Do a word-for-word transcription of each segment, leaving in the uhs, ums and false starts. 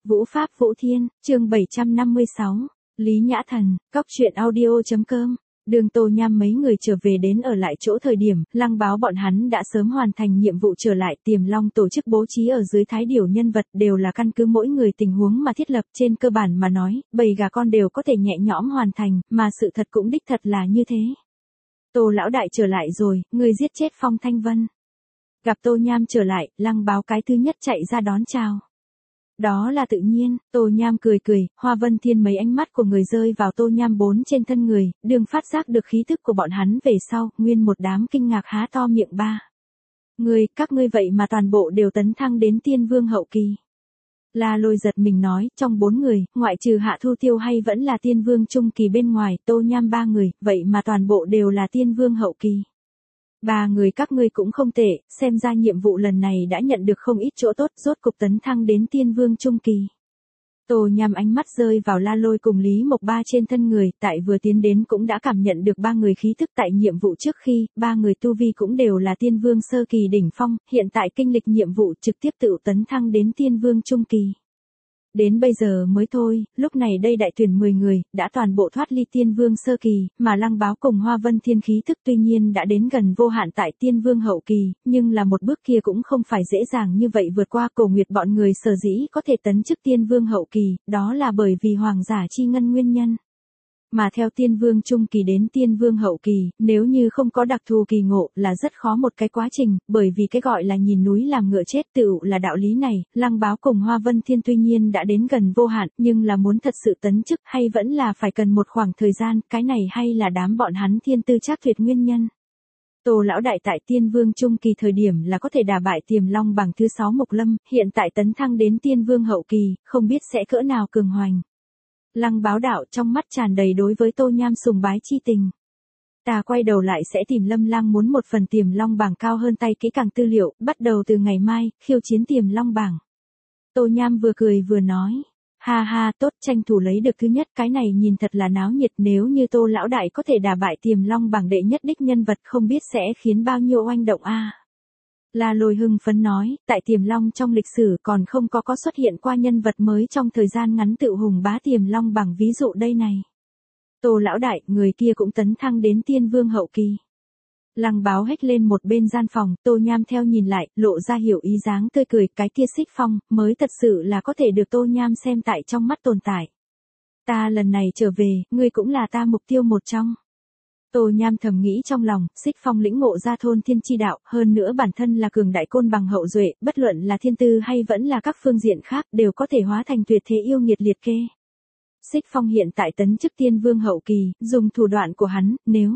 Vũ Pháp Vũ Thiên, chương bảy trăm năm mươi sáu, Lý Nhã Thần, cóc truyện audio.com. Đường Tô Nham mấy người trở về đến ở lại chỗ thời điểm, Lăng báo bọn hắn đã sớm hoàn thành nhiệm vụ trở lại. Tiềm Long tổ chức bố trí ở dưới thái điểu nhân vật đều là căn cứ mỗi người tình huống mà thiết lập. Trên cơ bản mà nói, bầy gà con đều có thể nhẹ nhõm hoàn thành, mà sự thật cũng đích thật là như thế. Tô lão đại trở lại rồi, người giết chết Phong Thanh Vân. Gặp Tô Nham trở lại, Lăng báo cái thứ nhất chạy ra đón chào. Đó là tự nhiên, Tô Nham cười cười, Hoa Vân Thiên mấy ánh mắt của người rơi vào Tô Nham bốn trên thân người, đường phát giác được khí thức của bọn hắn về sau, nguyên một đám kinh ngạc há to miệng ba. Người, các ngươi vậy mà toàn bộ đều tấn thăng đến tiên vương hậu kỳ. La Lôi giật mình nói, trong bốn người, ngoại trừ Hạ Thu Tiêu hay vẫn là tiên vương trung kỳ bên ngoài, Tô Nham ba người, vậy mà toàn bộ đều là tiên vương hậu kỳ. Ba người các ngươi cũng không tệ, xem ra nhiệm vụ lần này đã nhận được không ít chỗ tốt, rốt cục tấn thăng đến tiên vương trung kỳ. Tô Nham ánh mắt rơi vào La Lôi cùng Lý Mộc Ba trên thân người, tại vừa tiến đến cũng đã cảm nhận được ba người khí thức tại nhiệm vụ trước khi, ba người tu vi cũng đều là tiên vương sơ kỳ đỉnh phong, hiện tại kinh lịch nhiệm vụ trực tiếp tự tấn thăng đến tiên vương trung kỳ. Đến bây giờ mới thôi, lúc này đây đại tuyển mười người, đã toàn bộ thoát ly tiên vương sơ kỳ, mà Lăng báo cùng Hoa Vân Thiên khí thức tuy nhiên đã đến gần vô hạn tại tiên vương hậu kỳ, nhưng là một bước kia cũng không phải dễ dàng như vậy vượt qua. Cổ Nguyệt bọn người sở dĩ có thể tấn chức tiên vương hậu kỳ, đó là bởi vì hoàng giả chi ngân nguyên nhân. Mà theo tiên vương trung kỳ đến tiên vương hậu kỳ, nếu như không có đặc thù kỳ ngộ là rất khó một cái quá trình, bởi vì cái gọi là nhìn núi làm ngựa chết tựu là đạo lý này. Lăng báo cùng Hoa Vân Thiên tuy nhiên đã đến gần vô hạn, nhưng là muốn thật sự tấn chức hay vẫn là phải cần một khoảng thời gian, cái này hay là đám bọn hắn thiên tư chắc tuyệt nguyên nhân. Tô lão đại tại tiên vương trung kỳ thời điểm là có thể đả bại Tiềm Long bằng thứ sáu Mộc Lâm, hiện tại tấn thăng đến tiên vương hậu kỳ, không biết sẽ cỡ nào cường hoành. Lăng báo đạo trong mắt tràn đầy đối với Tô Nham sùng bái chi tình. Ta quay đầu lại sẽ tìm Lâm Lang muốn một phần Tiềm Long bảng cao hơn tay kỹ càng tư liệu, bắt đầu từ ngày mai, khiêu chiến Tiềm Long bảng. Tô Nham vừa cười vừa nói, ha ha tốt, tranh thủ lấy được thứ nhất, cái này nhìn thật là náo nhiệt, nếu như Tô lão đại có thể đả bại Tiềm Long bảng đệ nhất đích nhân vật không biết sẽ khiến bao nhiêu oanh động a. À. La Lôi hưng phấn nói, tại Tiềm Long trong lịch sử còn không có có xuất hiện qua nhân vật mới trong thời gian ngắn tự hùng bá Tiềm Long bằng ví dụ đây này. Tô lão đại, người kia cũng tấn thăng đến tiên vương hậu kỳ. Lăng báo hét lên một bên gian phòng, Tô Nham theo nhìn lại, lộ ra hiểu ý dáng tươi cười, cái kia Xích Phong, mới thật sự là có thể được Tô Nham xem tại trong mắt tồn tại. Ta lần này trở về, ngươi cũng là ta mục tiêu một trong. Tô Nham thầm nghĩ trong lòng, Xích Phong lĩnh ngộ ra thôn thiên chi đạo, hơn nữa bản thân là cường đại côn bằng hậu duệ, bất luận là thiên tư hay vẫn là các phương diện khác đều có thể hóa thành tuyệt thế yêu nghiệt liệt kê. Xích Phong hiện tại tấn chức tiên vương hậu kỳ, dùng thủ đoạn của hắn, nếu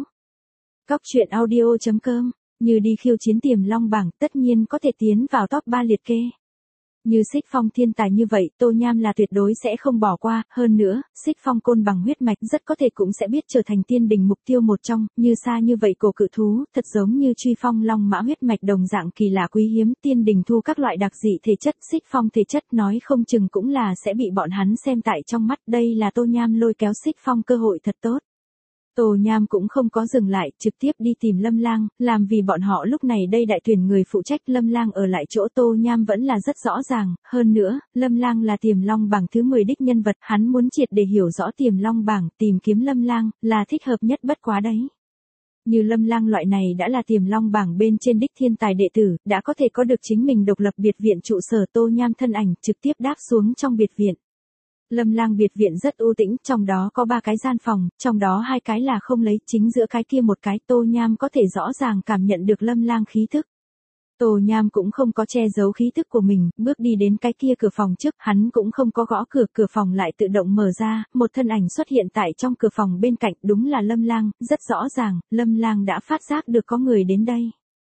cóc truyện audio.com, như đi khiêu chiến Tiềm Long bảng, tất nhiên có thể tiến vào top ba liệt kê. Như Xích Phong thiên tài như vậy, Tô Nham là tuyệt đối sẽ không bỏ qua, hơn nữa, Xích Phong côn bằng huyết mạch rất có thể cũng sẽ biết trở thành tiên đình mục tiêu một trong, như xa như vậy cổ cự thú, thật giống như Truy Phong Long mã huyết mạch đồng dạng kỳ lạ quý hiếm, tiên đình thu các loại đặc dị thể chất, Xích Phong thể chất nói không chừng cũng là sẽ bị bọn hắn xem tại trong mắt, đây là Tô Nham lôi kéo Xích Phong cơ hội thật tốt. Tô Nham cũng không có dừng lại, trực tiếp đi tìm Lâm Lang, làm vì bọn họ lúc này đây đại tuyển người phụ trách Lâm Lang ở lại chỗ Tô Nham vẫn là rất rõ ràng, hơn nữa, Lâm Lang là Tiềm Long bảng thứ mười đích nhân vật, hắn muốn triệt để hiểu rõ Tiềm Long bảng, tìm kiếm Lâm Lang, là thích hợp nhất bất quá đấy. Như Lâm Lang loại này đã là Tiềm Long bảng bên trên đích thiên tài đệ tử, đã có thể có được chính mình độc lập biệt viện trụ sở. Tô Nham thân ảnh trực tiếp đáp xuống trong biệt viện. Lâm Lang biệt viện rất u tĩnh, trong đó có ba cái gian phòng, trong đó hai cái là không lấy, chính giữa cái kia một cái, Tô Nham có thể rõ ràng cảm nhận được Lâm Lang khí thức. Tô Nham cũng không có che giấu khí thức của mình, bước đi đến cái kia cửa phòng trước, hắn cũng không có gõ cửa, cửa phòng lại tự động mở ra, một thân ảnh xuất hiện tại trong cửa phòng bên cạnh, đúng là Lâm Lang, rất rõ ràng, Lâm Lang đã phát giác được có người đến đây.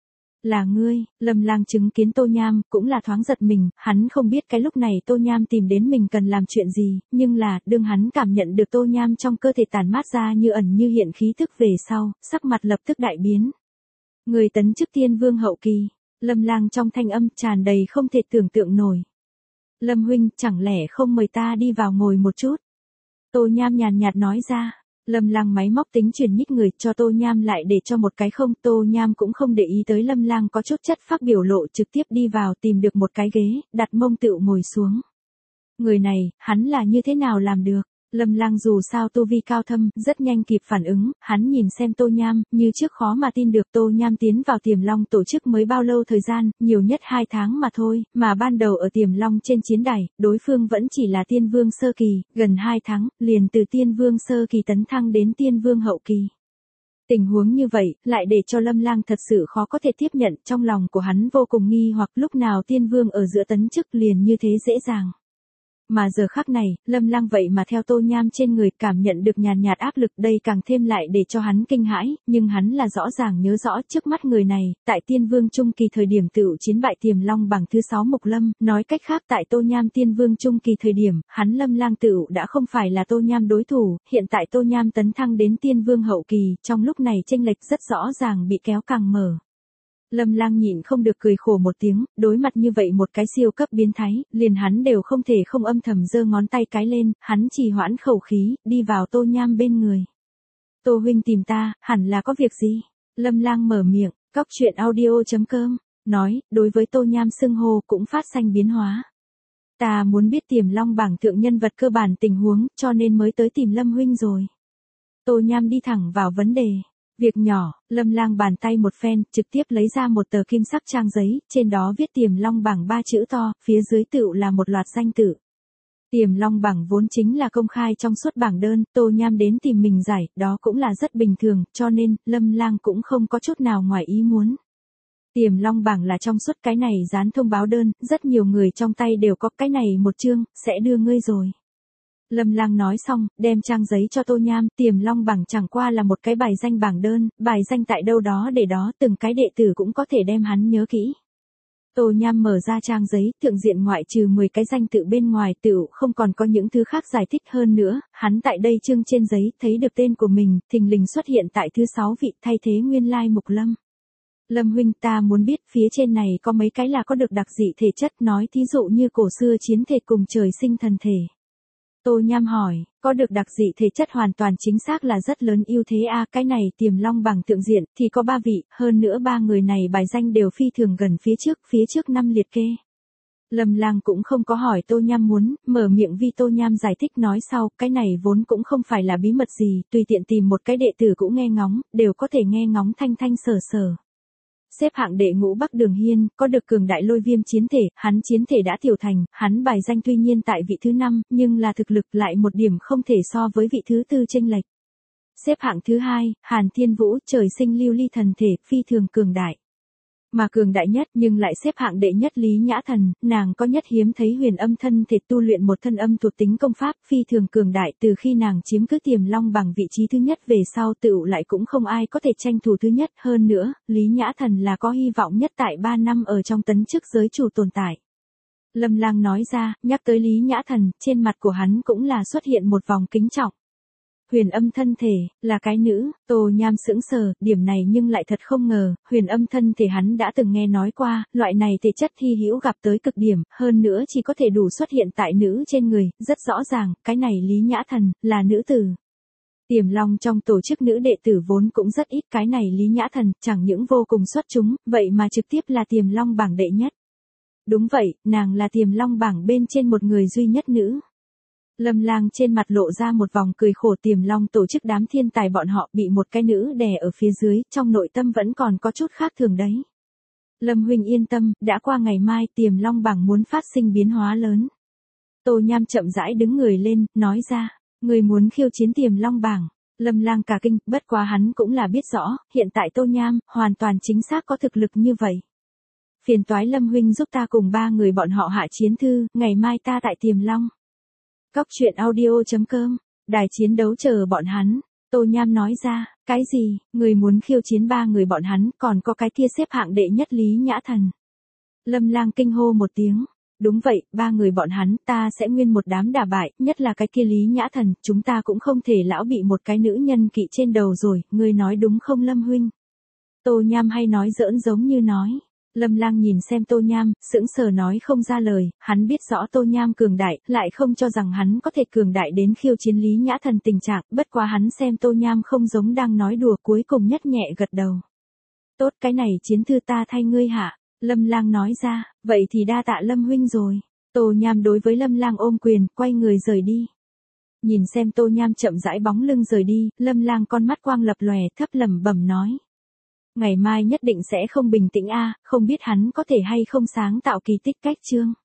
Là ngươi, Lâm Lang chứng kiến Tô Nham, cũng là thoáng giật mình, hắn không biết cái lúc này Tô Nham tìm đến mình cần làm chuyện gì, nhưng là, đương hắn cảm nhận được Tô Nham trong cơ thể tản mát ra như ẩn như hiện khí thức về sau, sắc mặt lập tức đại biến. Người tấn chức tiên vương hậu kỳ, Lâm Lang trong thanh âm tràn đầy không thể tưởng tượng nổi. Lâm huynh, chẳng lẽ không mời ta đi vào ngồi một chút? Tô Nham nhàn nhạt nói ra. Lâm Lang máy móc tính chuyển nhích người cho Tô Nham lại để cho một cái không, Tô Nham cũng không để ý tới Lâm Lang có chút chất phác biểu lộ, trực tiếp đi vào tìm được một cái ghế, đặt mông tựu ngồi xuống. Người này, hắn là như thế nào làm được? Lâm Lang dù sao tu vi cao thâm, rất nhanh kịp phản ứng, hắn nhìn xem Tô Nham, như trước khó mà tin được Tô Nham tiến vào Tiềm Long tổ chức mới bao lâu thời gian, nhiều nhất hai tháng mà thôi, mà ban đầu ở Tiềm Long trên chiến đài, đối phương vẫn chỉ là tiên vương sơ kỳ, gần hai tháng, liền từ tiên vương sơ kỳ tấn thăng đến tiên vương hậu kỳ. Tình huống như vậy, lại để cho Lâm Lang thật sự khó có thể tiếp nhận, trong lòng của hắn vô cùng nghi hoặc lúc nào tiên vương ở giữa tấn chức liền như thế dễ dàng. Mà giờ khắc này, Lâm Lang vậy mà theo Tô Nham trên người cảm nhận được nhàn nhạt áp lực, đây càng thêm lại để cho hắn kinh hãi, nhưng hắn là rõ ràng nhớ rõ trước mắt người này, tại tiên vương trung kỳ thời điểm tựu chiến bại Tiềm Long bằng thứ sáu Mục Lâm, nói cách khác tại Tô Nham tiên vương trung kỳ thời điểm, hắn Lâm Lang tựu đã không phải là Tô Nham đối thủ, hiện tại Tô Nham tấn thăng đến tiên vương hậu kỳ, trong lúc này chênh lệch rất rõ ràng bị kéo càng mở. Lâm Lang nhịn không được cười khổ một tiếng, đối mặt như vậy một cái siêu cấp biến thái, liền hắn đều không thể không âm thầm giơ ngón tay cái lên, hắn trì hoãn khẩu khí, đi vào Tô Nham bên người. Tô huynh tìm ta, hẳn là có việc gì? Lâm Lang mở miệng, cóc truyện audio chấm com, nói, đối với Tô Nham xưng hô cũng phát sinh biến hóa. Ta muốn biết Tiềm Long bảng thượng nhân vật cơ bản tình huống, cho nên mới tới tìm Lâm huynh rồi. Tô Nham đi thẳng vào vấn đề. Việc nhỏ, Lâm Lang bàn tay một phen, trực tiếp lấy ra một tờ kim sắc trang giấy, trên đó viết Tiềm Long bảng ba chữ to, phía dưới tựu là một loạt danh tự. Tiềm Long bảng vốn chính là công khai trong suốt bảng đơn, Tô Nham đến tìm mình giải, đó cũng là rất bình thường, cho nên, Lâm Lang cũng không có chút nào ngoài ý muốn. Tiềm Long bảng là trong suốt, cái này dán thông báo đơn, rất nhiều người trong tay đều có cái này một chương, sẽ đưa ngươi rồi. Lâm Lang nói xong, đem trang giấy cho Tô Nham, Tiềm Long bảng chẳng qua là một cái bài danh bảng đơn, bài danh tại đâu đó để đó, từng cái đệ tử cũng có thể đem hắn nhớ kỹ. Tô Nham mở ra trang giấy, thượng diện ngoại trừ mười cái danh tự bên ngoài tựu không còn có những thứ khác giải thích hơn nữa, hắn tại đây chương trên giấy thấy được tên của mình, thình lình xuất hiện tại thứ sáu vị, thay thế nguyên lai Mục Lâm. Lâm huynh, ta muốn biết phía trên này có mấy cái là có được đặc dị thể chất, nói thí dụ như cổ xưa chiến thể cùng trời sinh thần thể. Tô Nham hỏi, có được đặc dị thể chất hoàn toàn chính xác là rất lớn ưu thế a, cái này Tiềm Long bảng thượng diện thì có ba vị, hơn nữa ba người này bài danh đều phi thường gần phía trước, phía trước năm liệt kê. Lâm Lang cũng không có hỏi Tô Nham muốn, mở miệng vì Tô Nham giải thích nói sau, cái này vốn cũng không phải là bí mật gì, tùy tiện tìm một cái đệ tử cũng nghe ngóng, đều có thể nghe ngóng thanh thanh sở sở. Xếp hạng đệ ngũ Bắc Đường Hiên, có được cường đại lôi viêm chiến thể, hắn chiến thể đã tiểu thành, hắn bài danh tuy nhiên tại vị thứ năm, nhưng là thực lực lại một điểm không thể so với vị thứ tư chênh lệch. Xếp hạng thứ hai, Hàn Thiên Vũ, trời sinh lưu ly thần thể, phi thường cường đại. Mà cường đại nhất nhưng lại xếp hạng đệ nhất Lý Nhã Thần, nàng có nhất hiếm thấy huyền âm thân thể tu luyện một thân âm thuộc tính công pháp phi thường cường đại, từ khi nàng chiếm cứ Tiềm Long bằng vị trí thứ nhất về sau tựu lại cũng không ai có thể tranh thủ thứ nhất, hơn nữa, Lý Nhã Thần là có hy vọng nhất tại ba năm ở trong tấn chức giới chủ tồn tại. Lâm Lang nói ra, nhắc tới Lý Nhã Thần, trên mặt của hắn cũng là xuất hiện một vòng kính trọng. Huyền âm thân thể, là cái nữ, Tô Nham sững sờ, điểm này nhưng lại thật không ngờ, huyền âm thân thể hắn đã từng nghe nói qua, loại này thể chất hy hữu gặp tới cực điểm, hơn nữa chỉ có thể đủ xuất hiện tại nữ trên người, rất rõ ràng, cái này Lý Nhã Thần, là nữ tử. Tiềm Long trong tổ chức nữ đệ tử vốn cũng rất ít, cái này Lý Nhã Thần, chẳng những vô cùng xuất chúng, vậy mà trực tiếp là Tiềm Long bảng đệ nhất. Đúng vậy, nàng là Tiềm Long bảng bên trên một người duy nhất nữ. Lâm Lang trên mặt lộ ra một vòng cười khổ, Tiềm Long tổ chức đám thiên tài bọn họ bị một cái nữ đè ở phía dưới, trong nội tâm vẫn còn có chút khác thường đấy. Lâm huynh yên tâm, đã qua ngày mai Tiềm Long bảng muốn phát sinh biến hóa lớn. Tô Nham chậm rãi đứng người lên, nói ra, người muốn khiêu chiến Tiềm Long bảng. Lâm Lang cả kinh, bất quá hắn cũng là biết rõ, hiện tại Tô Nham, hoàn toàn chính xác có thực lực như vậy. Phiền toái Lâm huynh giúp ta cùng ba người bọn họ hạ chiến thư, ngày mai ta tại Tiềm Long. Cóc truyện audio chấm com, đài chiến đấu chờ bọn hắn. Tô Nham nói ra, cái gì, người muốn khiêu chiến ba người bọn hắn, còn có cái kia xếp hạng đệ nhất Lý Nhã Thần. Lâm Lang kinh hô một tiếng, đúng vậy, ba người bọn hắn, ta sẽ nguyên một đám đả bại, nhất là cái kia Lý Nhã Thần, chúng ta cũng không thể lão bị một cái nữ nhân kỵ trên đầu rồi, ngươi nói đúng không Lâm huynh? Tô Nham hay nói giỡn giống như nói. Lâm Lang nhìn xem Tô Nham, sững sờ nói không ra lời, hắn biết rõ Tô Nham cường đại, lại không cho rằng hắn có thể cường đại đến khiêu chiến Lý Nhã Thần tình trạng, bất quá hắn xem Tô Nham không giống đang nói đùa, cuối cùng nhất nhẹ gật đầu. Tốt, cái này chiến thư ta thay ngươi hạ, Lâm Lang nói ra, vậy thì đa tạ Lâm huynh rồi. Tô Nham đối với Lâm Lang ôm quyền, quay người rời đi. Nhìn xem Tô Nham chậm rãi bóng lưng rời đi, Lâm Lang con mắt quang lập lòe, thấp lẩm bẩm nói. Ngày mai nhất định sẽ không bình tĩnh a, không biết hắn có thể hay không sáng tạo kỳ tích cách chương.